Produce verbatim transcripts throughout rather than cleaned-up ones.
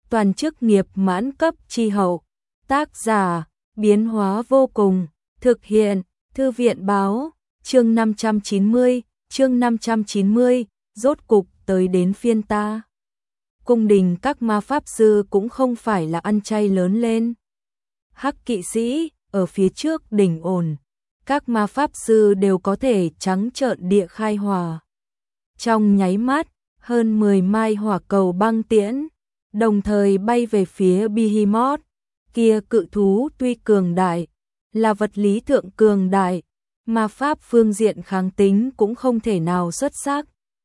toàn chức nghiệp mãn cấp chi hậu. Tác giả, biến hóa vô cùng, thực hiện, Thư viện báo, chương năm trăm chín mươi, chương năm trăm chín mươi, rốt cục tới đến phiên ta. Cung đình các ma pháp sư cũng không phải là ăn chay lớn lên. Hắc kỵ sĩ, ở phía trước đỉnh ổn, các ma pháp sư đều có thể trắng trợn địa khai hỏa. Trong nháy mắt, hơn mười mai hỏa cầu băng tiễn, đồng thời bay về phía Behemoth. Kia cự thú tuy cường đại, là vật lý thượng cường đại, ma pháp phương diện kháng tính cũng không thể nào xuất sắc.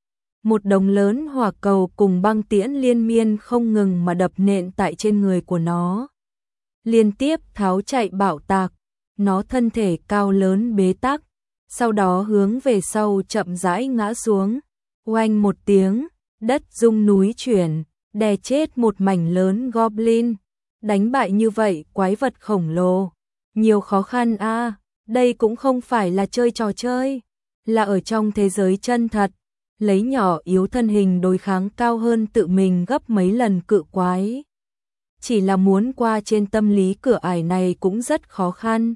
Một đống lớn hỏa cầu cùng băng tiễn liên miên không ngừng mà đập nện tại trên người của nó. Liên tiếp tháo chạy bạo tạc, nó thân thể cao lớn bế tắc, sau đó hướng về sau chậm rãi ngã xuống. Oanh một tiếng, đất rung núi chuyển, đè chết một mảnh lớn goblin. Đánh bại như vậy quái vật khổng lồ, nhiều khó khăn a, à, đây cũng không phải là chơi trò chơi, là ở trong thế giới chân thật, lấy nhỏ yếu thân hình đối kháng cao hơn tự mình gấp mấy lần cự quái. Chỉ là muốn qua trên tâm lý cửa ải này cũng rất khó khăn.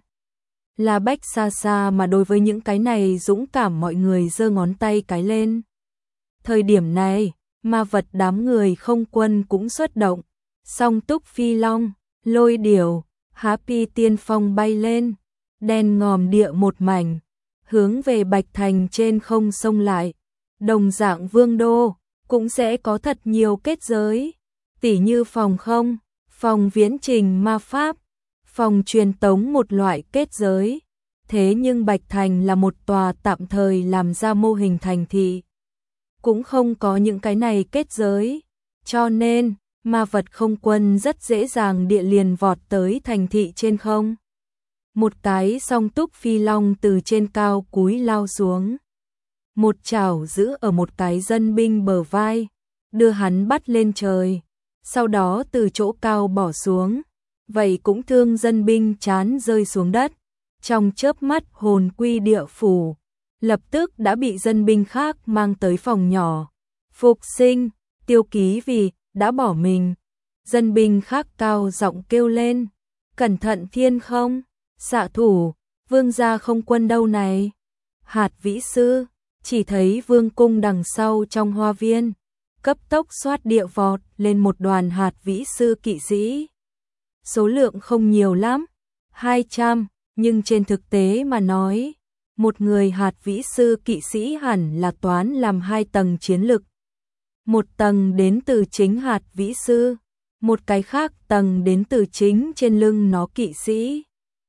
Là bách xa xa mà đối với những cái này dũng cảm mọi người giơ ngón tay cái lên. Thời điểm này, ma vật đám người không quân cũng xuất động. Song túc phi long, lôi điểu, Happy tiên phong bay lên, đen ngòm địa một mảnh, hướng về Bạch Thành trên không xông lại. Đồng dạng vương đô, cũng sẽ có thật nhiều kết giới, tỉ như phòng không, phòng viễn trình ma pháp, phòng truyền tống một loại kết giới. Thế nhưng Bạch Thành là một tòa tạm thời làm ra mô hình thành thị, cũng không có những cái này kết giới, cho nên ma vật không quân rất dễ dàng địa liền vọt tới thành thị trên không. Một cái song túc phi long từ trên cao cúi lao xuống. Một chảo giữ ở một cái dân binh bờ vai, đưa hắn bắt lên trời, sau đó từ chỗ cao bỏ xuống. Vậy cũng thương dân binh chán rơi xuống đất. Trong chớp mắt hồn quy địa phủ, lập tức đã bị dân binh khác mang tới phòng nhỏ. Phục sinh, tiêu ký vì đã bỏ mình. Dân binh khác cao giọng kêu lên, cẩn thận thiên không, xạ thủ, vương gia không quân đâu này. Hạt vĩ sư, chỉ thấy vương cung đằng sau trong hoa viên, cấp tốc xoát địa vọt lên một đoàn hạt vĩ sư kỵ sĩ. Số lượng không nhiều lắm, hai trăm, nhưng trên thực tế mà nói, một người hạt vĩ sư kỵ sĩ hẳn là toán làm hai tầng chiến lực. Một tầng đến từ chính hạt vĩ sư, một cái khác tầng đến từ chính trên lưng nó kỵ sĩ.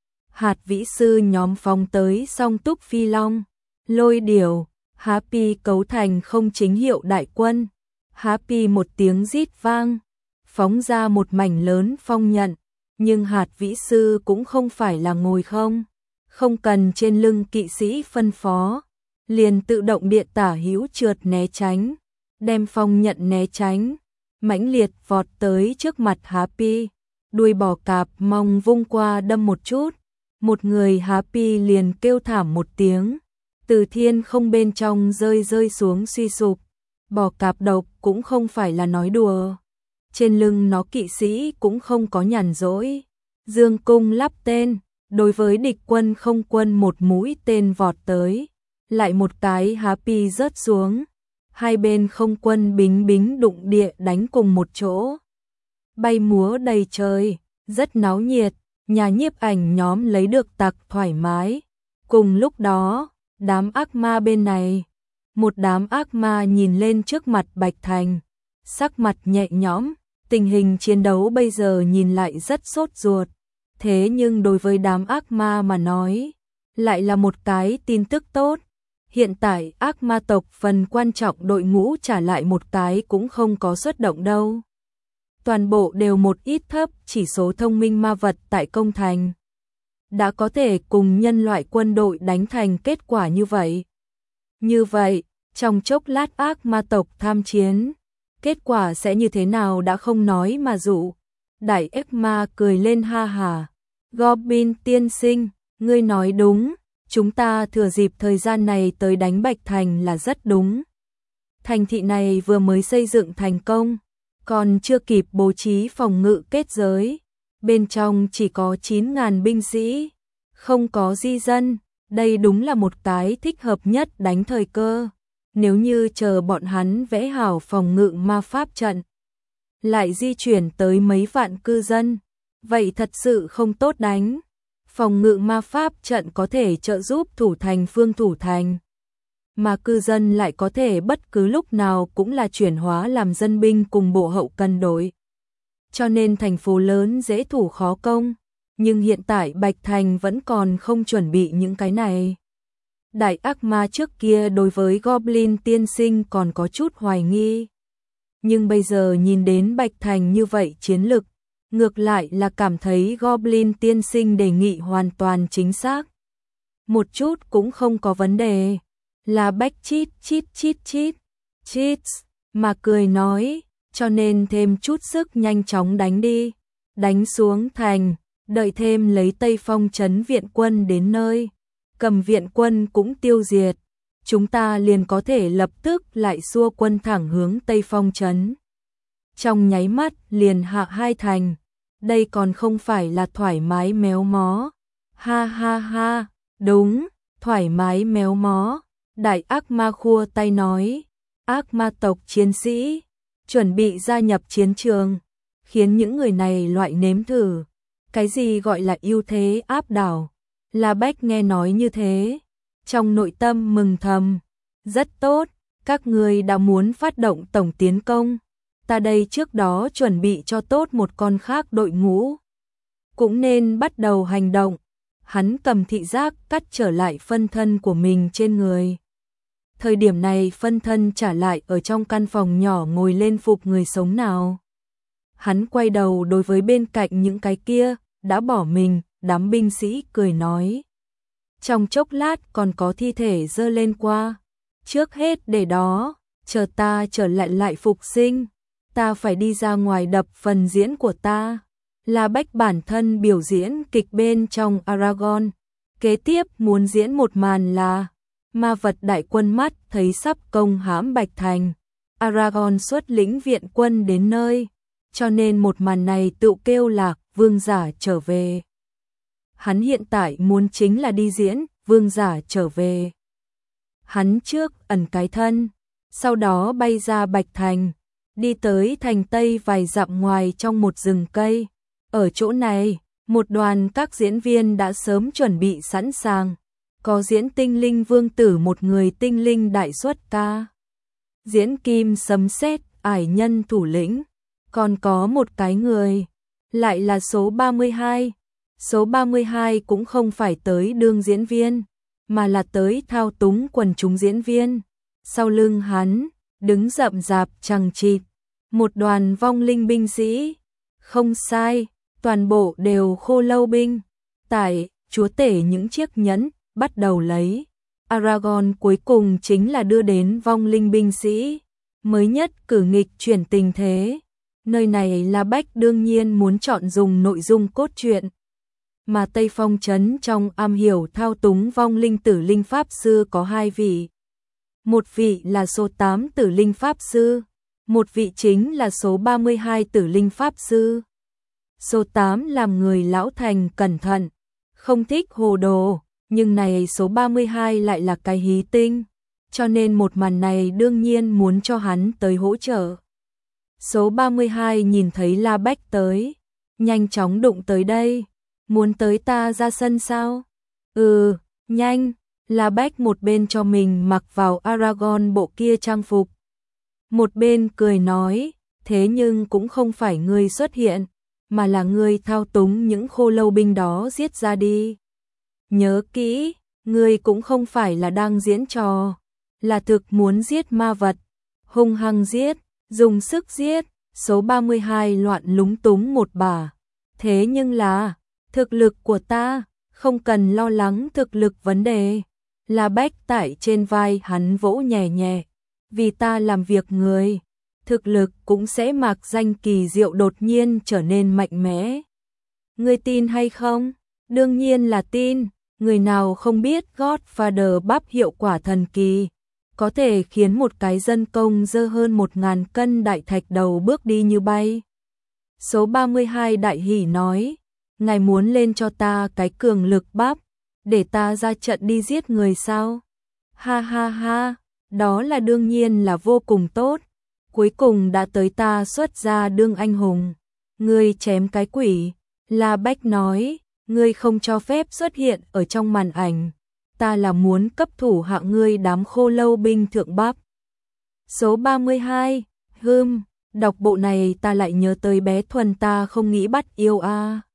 Hạt vĩ sư nhóm phóng tới song túc phi long, lôi điểu, Happy cấu thành không chính hiệu đại quân. Happy một tiếng rít vang, phóng ra một mảnh lớn phong nhận, nhưng hạt vĩ sư cũng không phải là ngồi không, không cần trên lưng kỵ sĩ phân phó, liền tự động điện tả hữu trượt né tránh, đem phong nhận né tránh, mãnh liệt vọt tới trước mặt Happy, đuôi bò cạp mong vung qua đâm một chút, một người Happy liền kêu thảm một tiếng, từ thiên không bên trong rơi rơi xuống suy sụp. Bò cạp độc cũng không phải là nói đùa, trên lưng nó kỵ sĩ cũng không có nhàn rỗi. Dương cung lắp tên, đối với địch quân không quân một mũi tên vọt tới, lại một cái Happy rớt xuống. Hai bên không quân bính bính đụng địa đánh cùng một chỗ, bay múa đầy trời, rất náo nhiệt. Nhà nhiếp ảnh nhóm lấy được tặc thoải mái. Cùng lúc đó, đám ác ma bên này, một đám ác ma nhìn lên trước mặt Bạch Thành, sắc mặt nhẹ nhõm. Tình hình chiến đấu bây giờ nhìn lại rất sốt ruột, thế nhưng đối với đám ác ma mà nói, lại là một cái tin tức tốt. Hiện tại ác ma tộc phần quan trọng đội ngũ trả lại một cái cũng không có xuất động đâu. Toàn bộ đều một ít thấp chỉ số thông minh ma vật tại công thành, đã có thể cùng nhân loại quân đội đánh thành kết quả như vậy. Như vậy, trong chốc lát ác ma tộc tham chiến, kết quả sẽ như thế nào đã không nói mà dụ. Đại ác ma cười lên ha hà. Goblin tiên sinh, ngươi nói đúng, chúng ta thừa dịp thời gian này tới đánh Bạch Thành là rất đúng. Thành thị này vừa mới xây dựng thành công, còn chưa kịp bố trí phòng ngự kết giới. Bên trong chỉ có chín nghìn binh sĩ, không có di dân, đây đúng là một cái thích hợp nhất đánh thời cơ. Nếu như chờ bọn hắn vẽ hảo phòng ngự ma pháp trận, lại di chuyển tới mấy vạn cư dân, vậy thật sự không tốt đánh. Phòng ngự ma pháp trận có thể trợ giúp thủ thành phương thủ thành, mà cư dân lại có thể bất cứ lúc nào cũng là chuyển hóa làm dân binh cùng bộ hậu cần đội. Cho nên thành phố lớn dễ thủ khó công, nhưng hiện tại Bạch Thành vẫn còn không chuẩn bị những cái này. Đại ác ma trước kia đối với Goblin tiên sinh còn có chút hoài nghi, nhưng bây giờ nhìn đến Bạch Thành như vậy chiến lực, ngược lại là cảm thấy Goblin tiên sinh đề nghị hoàn toàn chính xác. Một chút cũng không có vấn đề, là Bách chít chít chít chít, chít, mà cười nói, cho nên thêm chút sức nhanh chóng đánh đi, đánh xuống thành, đợi thêm lấy Tây Phong trấn viện quân đến nơi, cầm viện quân cũng tiêu diệt, chúng ta liền có thể lập tức lại xua quân thẳng hướng Tây Phong trấn. Trong nháy mắt liền hạ hai thành, đây còn không phải là thoải mái méo mó. Ha ha ha, đúng, thoải mái méo mó. Đại ác ma khua tay nói, ác ma tộc chiến sĩ, chuẩn bị gia nhập chiến trường, khiến những người này loại nếm thử. Cái gì gọi là ưu thế áp đảo? La Bách nghe nói như thế, trong nội tâm mừng thầm, rất tốt, các người đã muốn phát động tổng tiến công. Ta đây trước đó chuẩn bị cho tốt một con khác đội ngũ, cũng nên bắt đầu hành động. Hắn cầm thị giác cắt trở lại phân thân của mình trên người. Thời điểm này phân thân trả lại ở trong căn phòng nhỏ ngồi lên phục người sống nào. Hắn quay đầu đối với bên cạnh những cái kia, đã bỏ mình, đám binh sĩ cười nói. Trong chốc lát còn có thi thể dơ lên qua. Trước hết để đó, chờ ta trở lại lại phục sinh. Ta phải đi ra ngoài đập phần diễn của ta. La Bách bản thân biểu diễn kịch bên trong Aragon. Kế tiếp muốn diễn một màn là ma vật đại quân mắt thấy sắp công hãm Bạch Thành. Aragon xuất lĩnh viện quân đến nơi, cho nên một màn này tự kêu là vương giả trở về. Hắn hiện tại muốn chính là đi diễn vương giả trở về. Hắn trước ẩn cái thân, sau đó bay ra Bạch Thành, đi tới thành Tây vài dặm ngoài trong một rừng cây. Ở chỗ này, một đoàn các diễn viên đã sớm chuẩn bị sẵn sàng. Có diễn tinh linh vương tử một người tinh linh đại xuất ca. Diễn kim sấm sét ải nhân thủ lĩnh. Còn có một cái người, lại là số ba mươi hai. Số ba mươi hai cũng không phải tới đương diễn viên, mà là tới thao túng quần chúng diễn viên. Sau lưng hắn, đứng rậm rạp chằng chịt, một đoàn vong linh binh sĩ. Không sai, toàn bộ đều khô lâu binh. Tại, chúa tể những chiếc nhẫn, bắt đầu lấy. Aragon cuối cùng chính là đưa đến vong linh binh sĩ. Mới nhất cử nghịch chuyển tình thế. Nơi này là Bách đương nhiên muốn chọn dùng nội dung cốt truyện. Mà Tây Phong trấn trong am hiểu thao túng vong linh tử linh pháp sư có hai vị. Một vị là số tám tử linh pháp sư, một vị chính là số ba mươi hai tử linh pháp sư. Số tám làm người lão thành cẩn thận, không thích hồ đồ, nhưng này số ba mươi hai lại là cái hí tinh, cho nên một màn này đương nhiên muốn cho hắn tới hỗ trợ. Số ba mươi hai nhìn thấy La Bách tới, nhanh chóng đụng tới đây. Muốn tới ta ra sân sao? Ừ, nhanh. La Bách một bên cho mình mặc vào Aragon bộ kia trang phục, một bên cười nói, thế nhưng cũng không phải ngươi xuất hiện, mà là ngươi thao túng những khô lâu binh đó giết ra đi. Nhớ kỹ, ngươi cũng không phải là đang diễn trò, là thực muốn giết ma vật, hung hăng giết, dùng sức giết. Số ba mươi hai loạn lúng túng một bà. Thế nhưng là, thực lực của ta, không cần lo lắng thực lực vấn đề. La Bách tại trên vai hắn vỗ nhẹ nhẹ. Vì ta làm việc người, thực lực cũng sẽ mạc danh kỳ diệu đột nhiên trở nên mạnh mẽ. Ngươi tin hay không? Đương nhiên là tin. Người nào không biết Godfather bắp hiệu quả thần kỳ. có thể khiến một cái dân công dơ hơn một ngàn cân đại thạch đầu bước đi như bay. Số ba mươi hai Đại Hỉ nói, ngài muốn lên cho ta cái cường lực bắp, để ta ra trận đi giết người sao? Ha ha ha, đó là đương nhiên là vô cùng tốt, cuối cùng đã tới ta xuất ra đương anh hùng. Ngươi chém cái quỷ, La Bách nói, ngươi không cho phép xuất hiện ở trong màn ảnh, ta là muốn cấp thủ hạ ngươi đám khô lâu binh thượng bắp. Số ba mươi hai, hừm, đọc bộ này ta lại nhớ tới bé Thuần ta không nghĩ bắt yêu a. À.